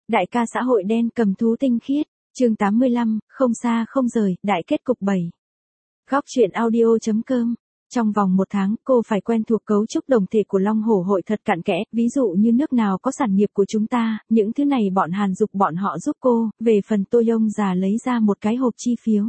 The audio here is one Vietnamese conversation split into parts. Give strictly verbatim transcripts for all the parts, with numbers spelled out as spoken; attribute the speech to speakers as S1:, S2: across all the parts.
S1: Đại ca xã hội đen cầm thú tinh khiết, chương tám mươi lăm, không xa không rời, đại kết cục bảy. Góc truyện audio.com. Trong vòng một tháng, cô phải quen thuộc cấu trúc đồng thể của Long Hổ hội thật cặn kẽ, ví dụ như nước nào có sản nghiệp của chúng ta, những thứ này bọn Hàn Dục bọn họ giúp cô, về phần Tô Yông già lấy ra một cái hộp chi phiếu.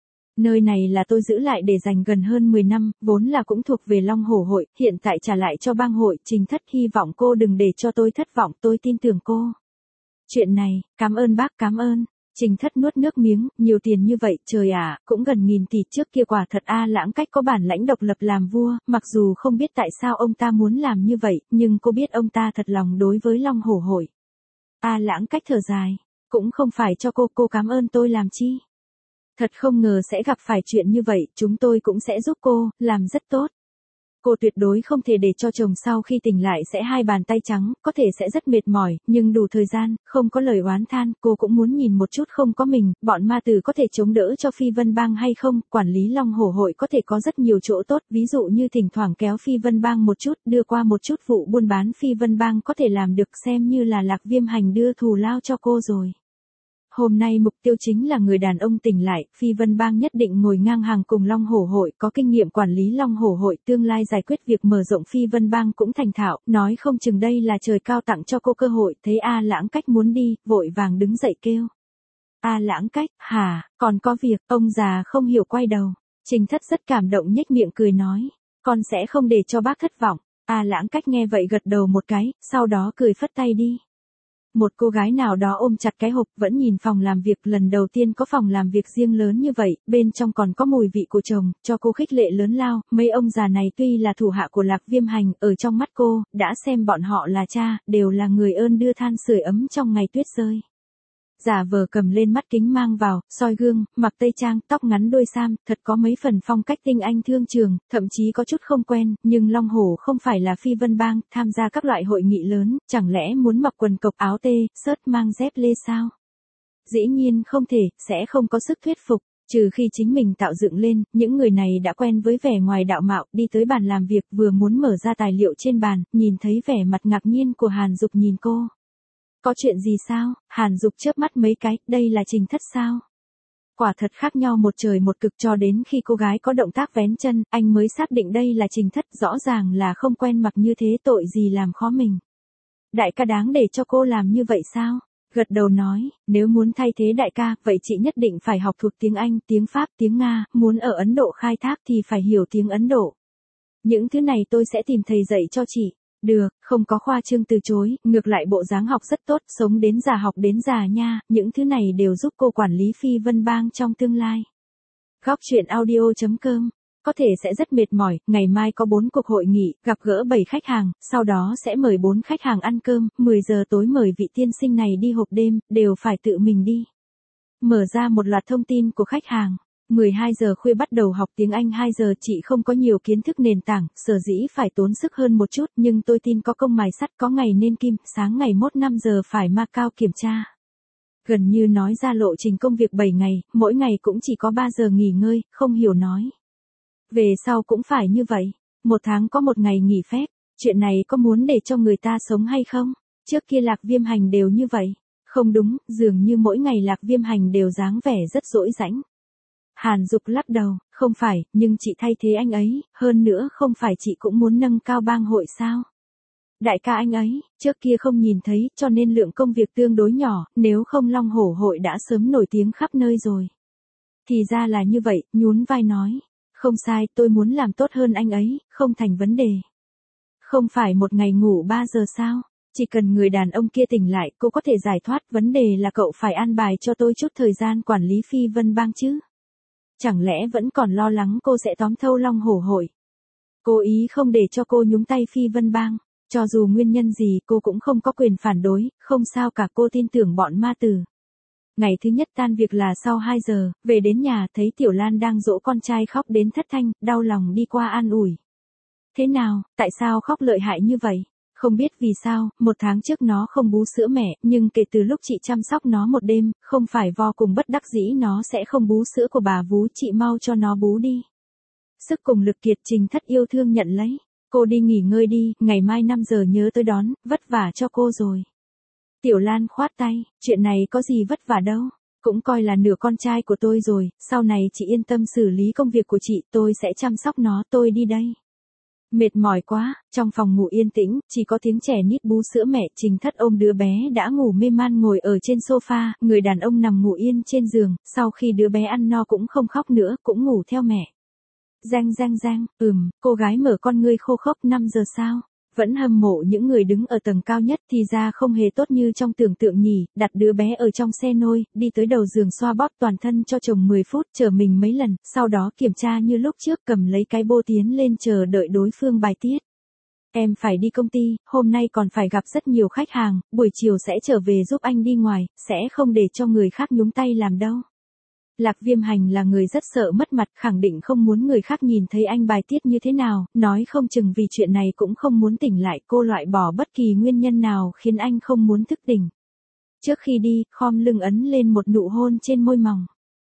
S1: Nơi này là tôi giữ lại để dành gần hơn mười năm, vốn là cũng thuộc về Long Hổ hội, hiện tại trả lại cho bang hội, Trình Thất hy vọng cô đừng để cho tôi thất vọng, tôi tin tưởng cô. Chuyện này, cảm ơn bác, cảm ơn. Trình Thất nuốt nước miếng, nhiều tiền như vậy, trời ạ, cũng gần nghìn tỷ, trước kia quả thật A Lãng Cách có bản lãnh độc lập làm vua, mặc dù không biết tại sao ông ta muốn làm như vậy, nhưng cô biết ông ta thật lòng đối với Long Hổ hội. A Lãng Cách thở dài, cũng không phải cho cô, cô cảm ơn tôi làm chi. Thật không ngờ sẽ gặp phải chuyện như vậy, chúng tôi cũng sẽ giúp cô, làm rất tốt. Cô tuyệt đối không thể để cho chồng sau khi tỉnh lại sẽ hai bàn tay trắng, có thể sẽ rất mệt mỏi, nhưng đủ thời gian, không có lời oán than, cô cũng muốn nhìn một chút không có mình, bọn ma tử có thể chống đỡ cho Phi Vân Bang hay không, quản lý Long Hổ hội có thể có rất nhiều chỗ tốt, ví dụ như thỉnh thoảng kéo Phi Vân Bang một chút, đưa qua một chút vụ buôn bán Phi Vân Bang có thể làm được, xem như là Lạc Viêm Hành đưa thù lao cho cô rồi. Hôm nay mục tiêu chính là người đàn ông tỉnh lại, Phi Vân Bang nhất định ngồi ngang hàng cùng Long Hổ hội, có kinh nghiệm quản lý Long Hổ hội, tương lai giải quyết việc mở rộng Phi Vân Bang cũng thành thạo, nói không chừng đây là trời cao tặng cho cô cơ hội, thấy A Lãng Cách muốn đi, vội vàng đứng dậy kêu. A Lãng Cách, hả, còn có việc, ông già không hiểu quay đầu. Trình Thất rất cảm động nhếch miệng cười nói, con sẽ không để cho bác thất vọng. A Lãng Cách nghe vậy gật đầu một cái, sau đó cười phất tay đi. Một cô gái nào đó ôm chặt cái hộp vẫn nhìn phòng làm việc, lần đầu tiên có phòng làm việc riêng lớn như vậy, bên trong còn có mùi vị của chồng, cho cô khích lệ lớn lao, mấy ông già này tuy là thủ hạ của Lạc Viêm Hành, ở trong mắt cô, đã xem bọn họ là cha, đều là người ơn đưa than sưởi ấm trong ngày tuyết rơi. Giả vờ cầm lên mắt kính mang vào, soi gương, mặc tây trang, tóc ngắn đuôi sam, thật có mấy phần phong cách tinh anh thương trường, thậm chí có chút không quen, nhưng Long Hổ không phải là Phi Vân Bang, tham gia các loại hội nghị lớn, chẳng lẽ muốn mặc quần cộc áo tê, sớt mang dép lê sao? Dĩ nhiên không thể, sẽ không có sức thuyết phục, trừ khi chính mình tạo dựng lên, những người này đã quen với vẻ ngoài đạo mạo, đi tới bàn làm việc vừa muốn mở ra tài liệu trên bàn, nhìn thấy vẻ mặt ngạc nhiên của Hàn Dục nhìn cô. Có chuyện gì sao? Hàn Dục chớp mắt mấy cái, đây là Trình Thất sao? Quả thật khác nhau một trời một cực, cho đến khi cô gái có động tác vén chân, anh mới xác định đây là Trình Thất, rõ ràng là không quen mặc như thế, tội gì làm khó mình. Đại ca đáng để cho cô làm như vậy sao? Gật đầu nói, nếu muốn thay thế đại ca, vậy chị nhất định phải học thuộc tiếng Anh, tiếng Pháp, tiếng Nga, muốn ở Ấn Độ khai thác thì phải hiểu tiếng Ấn Độ. Những thứ này tôi sẽ tìm thầy dạy cho chị. Được, không có khoa trương từ chối, ngược lại bộ dáng học rất tốt, sống đến già học đến già nha, những thứ này đều giúp cô quản lý Phi Vân Bang trong tương lai. Góc truyện audio.com. Có thể sẽ rất mệt mỏi, ngày mai có bốn cuộc hội nghị, gặp gỡ bảy khách hàng, sau đó sẽ mời bốn khách hàng ăn cơm, mười giờ tối mời vị tiên sinh này đi hộp đêm, đều phải tự mình đi. Mở ra một loạt thông tin của khách hàng. mười hai giờ khuya bắt đầu học tiếng Anh, hai giờ chị không có nhiều kiến thức nền tảng, sở dĩ phải tốn sức hơn một chút, nhưng tôi tin có công mài sắt, có ngày nên kim, sáng ngày mốt năm giờ phải Macau kiểm tra. Gần như nói ra lộ trình công việc bảy ngày, mỗi ngày cũng chỉ có ba giờ nghỉ ngơi, không hiểu nói. Về sau cũng phải như vậy, một tháng có một ngày nghỉ phép, chuyện này có muốn để cho người ta sống hay không? Trước kia Lạc Viêm Hành đều như vậy, không đúng, dường như mỗi ngày Lạc Viêm Hành đều dáng vẻ rất dỗi rãnh. Hàn Dục lắc đầu, không phải, nhưng chị thay thế anh ấy, hơn nữa không phải chị cũng muốn nâng cao bang hội sao? Đại ca anh ấy, trước kia không nhìn thấy, cho nên lượng công việc tương đối nhỏ, nếu không Long Hổ hội đã sớm nổi tiếng khắp nơi rồi. Thì ra là như vậy, nhún vai nói, không sai, tôi muốn làm tốt hơn anh ấy, không thành vấn đề. Không phải một ngày ngủ ba giờ sao? Chỉ cần người đàn ông kia tỉnh lại, cô có thể giải thoát, vấn đề là cậu phải an bài cho tôi chút thời gian quản lý Phi Vân Bang chứ. Chẳng lẽ vẫn còn lo lắng cô sẽ tóm thâu Long Hổ hội? Cố ý không để cho cô nhúng tay Phi Vân Bang, cho dù nguyên nhân gì cô cũng không có quyền phản đối, không sao cả, cô tin tưởng bọn ma tử. Ngày thứ nhất tan việc là sau hai giờ, về đến nhà thấy Tiểu Lan đang dỗ con trai khóc đến thất thanh, đau lòng đi qua an ủi. Thế nào, tại sao khóc lợi hại như vậy? Không biết vì sao, một tháng trước nó không bú sữa mẹ, nhưng kể từ lúc chị chăm sóc nó một đêm, không phải vô cùng bất đắc dĩ nó sẽ không bú sữa của bà vú, chị mau cho nó bú đi. Sức cùng lực kiệt, Trình Thất yêu thương nhận lấy. Cô đi nghỉ ngơi đi, ngày mai năm giờ nhớ tới đón, vất vả cho cô rồi. Tiểu Lan khoát tay, chuyện này có gì vất vả đâu. Cũng coi là nửa con trai của tôi rồi, sau này chị yên tâm xử lý công việc của chị, tôi sẽ chăm sóc nó, tôi đi đây. Mệt mỏi quá, trong phòng ngủ yên tĩnh, chỉ có tiếng trẻ nít bú sữa mẹ. Trình Thất ôm đứa bé đã ngủ mê man ngồi ở trên sofa, người đàn ông nằm ngủ yên trên giường, sau khi đứa bé ăn no cũng không khóc nữa, cũng ngủ theo mẹ. Rang rang rang, ừm, cô gái mở con ngươi khô khốc, năm giờ sao? Vẫn hâm mộ những người đứng ở tầng cao nhất thì ra không hề tốt như trong tưởng tượng nhỉ, đặt đứa bé ở trong xe nôi, đi tới đầu giường xoa bóp toàn thân cho chồng mười phút, chờ mình mấy lần, sau đó kiểm tra như lúc trước, cầm lấy cái bô tiến lên chờ đợi đối phương bài tiết. Em phải đi công ty, hôm nay còn phải gặp rất nhiều khách hàng, buổi chiều sẽ trở về giúp anh đi ngoài, sẽ không để cho người khác nhúng tay làm đâu. Lạc Viêm Hành là người rất sợ mất mặt, khẳng định không muốn người khác nhìn thấy anh bài tiết như thế nào, nói không chừng vì chuyện này cũng không muốn tỉnh lại. Cô loại bỏ bất kỳ nguyên nhân nào khiến anh không muốn thức tỉnh. Trước khi đi, khom lưng ấn lên một nụ hôn trên môi mỏng.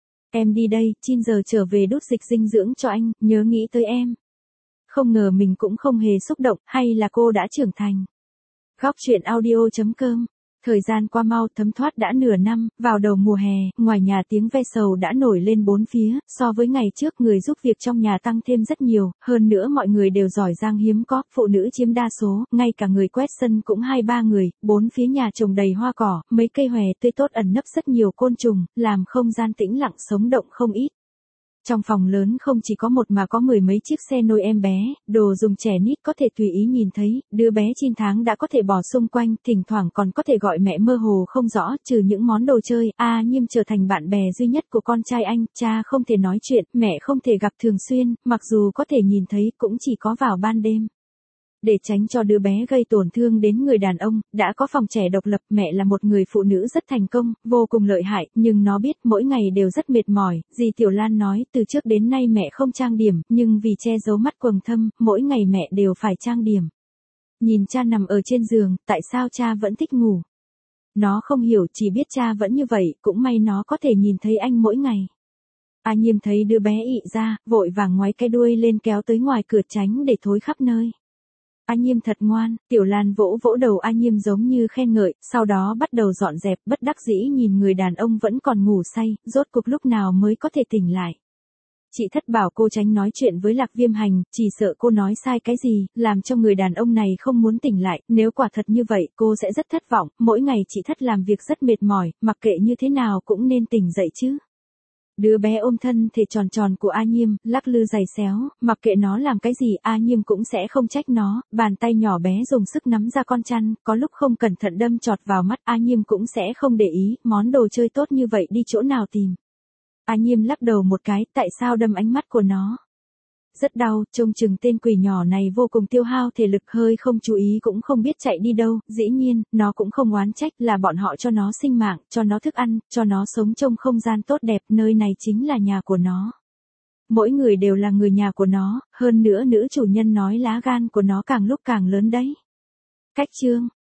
S1: Em đi đây, chín giờ trở về đút dịch dinh dưỡng cho anh, nhớ nghĩ tới em. Không ngờ mình cũng không hề xúc động, hay là cô đã trưởng thành. Góc truyện audio chấm com. Thời gian qua mau, thấm thoát đã nửa năm, vào đầu mùa hè, ngoài nhà tiếng ve sầu đã nổi lên bốn phía, so với ngày trước người giúp việc trong nhà tăng thêm rất nhiều, hơn nữa mọi người đều giỏi giang hiếm có, phụ nữ chiếm đa số, ngay cả người quét sân cũng hai ba người, bốn phía nhà trồng đầy hoa cỏ, mấy cây hòe tươi tốt ẩn nấp rất nhiều côn trùng, làm không gian tĩnh lặng sống động không ít. Trong phòng lớn không chỉ có một mà có mười mấy chiếc xe nôi em bé, đồ dùng trẻ nít có thể tùy ý nhìn thấy, đứa bé chín tháng đã có thể bò xung quanh, thỉnh thoảng còn có thể gọi mẹ mơ hồ không rõ, trừ những món đồ chơi, A Nhiêm trở thành bạn bè duy nhất của con trai anh, cha không thể nói chuyện, mẹ không thể gặp thường xuyên, mặc dù có thể nhìn thấy cũng chỉ có vào ban đêm. Để tránh cho đứa bé gây tổn thương đến người đàn ông, đã có phòng trẻ độc lập. Mẹ là một người phụ nữ rất thành công, vô cùng lợi hại, nhưng nó biết mỗi ngày đều rất mệt mỏi. Dì Tiểu Lan nói, từ trước đến nay mẹ không trang điểm, nhưng vì che giấu mắt quầng thâm, mỗi ngày mẹ đều phải trang điểm. Nhìn cha nằm ở trên giường, tại sao cha vẫn thích ngủ? Nó không hiểu, chỉ biết cha vẫn như vậy, cũng may nó có thể nhìn thấy anh mỗi ngày. A Nhiêm thấy đứa bé ị ra, vội vàng ngoáy cái đuôi lên kéo tới ngoài cửa tránh để thối khắp nơi. A Nhiêm thật ngoan, Tiểu Lan vỗ vỗ đầu A Nhiêm giống như khen ngợi, sau đó bắt đầu dọn dẹp, bất đắc dĩ nhìn người đàn ông vẫn còn ngủ say, rốt cuộc lúc nào mới có thể tỉnh lại. Chị Thất bảo cô tránh nói chuyện với Lạc Viêm Hành, chỉ sợ cô nói sai cái gì, làm cho người đàn ông này không muốn tỉnh lại, nếu quả thật như vậy, cô sẽ rất thất vọng, mỗi ngày chị Thất làm việc rất mệt mỏi, mặc kệ như thế nào cũng nên tỉnh dậy chứ. Đứa bé ôm thân thể tròn tròn của A Nhiêm, lắc lư giày xéo, mặc kệ nó làm cái gì A Nhiêm cũng sẽ không trách nó, bàn tay nhỏ bé dùng sức nắm ra con chăn, có lúc không cẩn thận đâm chọt vào mắt A Nhiêm cũng sẽ không để ý, món đồ chơi tốt như vậy đi chỗ nào tìm. A Nhiêm lắc đầu một cái, tại sao đâm ánh mắt của nó? Rất đau, trông chừng tên quỷ nhỏ này vô cùng tiêu hao thể lực, hơi không chú ý cũng không biết chạy đi đâu, dĩ nhiên, nó cũng không oán trách, là bọn họ cho nó sinh mạng, cho nó thức ăn, cho nó sống trong không gian tốt đẹp, nơi này chính là nhà của nó. Mỗi người đều là người nhà của nó, hơn nữa nữ chủ nhân nói lá gan của nó càng lúc càng lớn đấy. Cách chương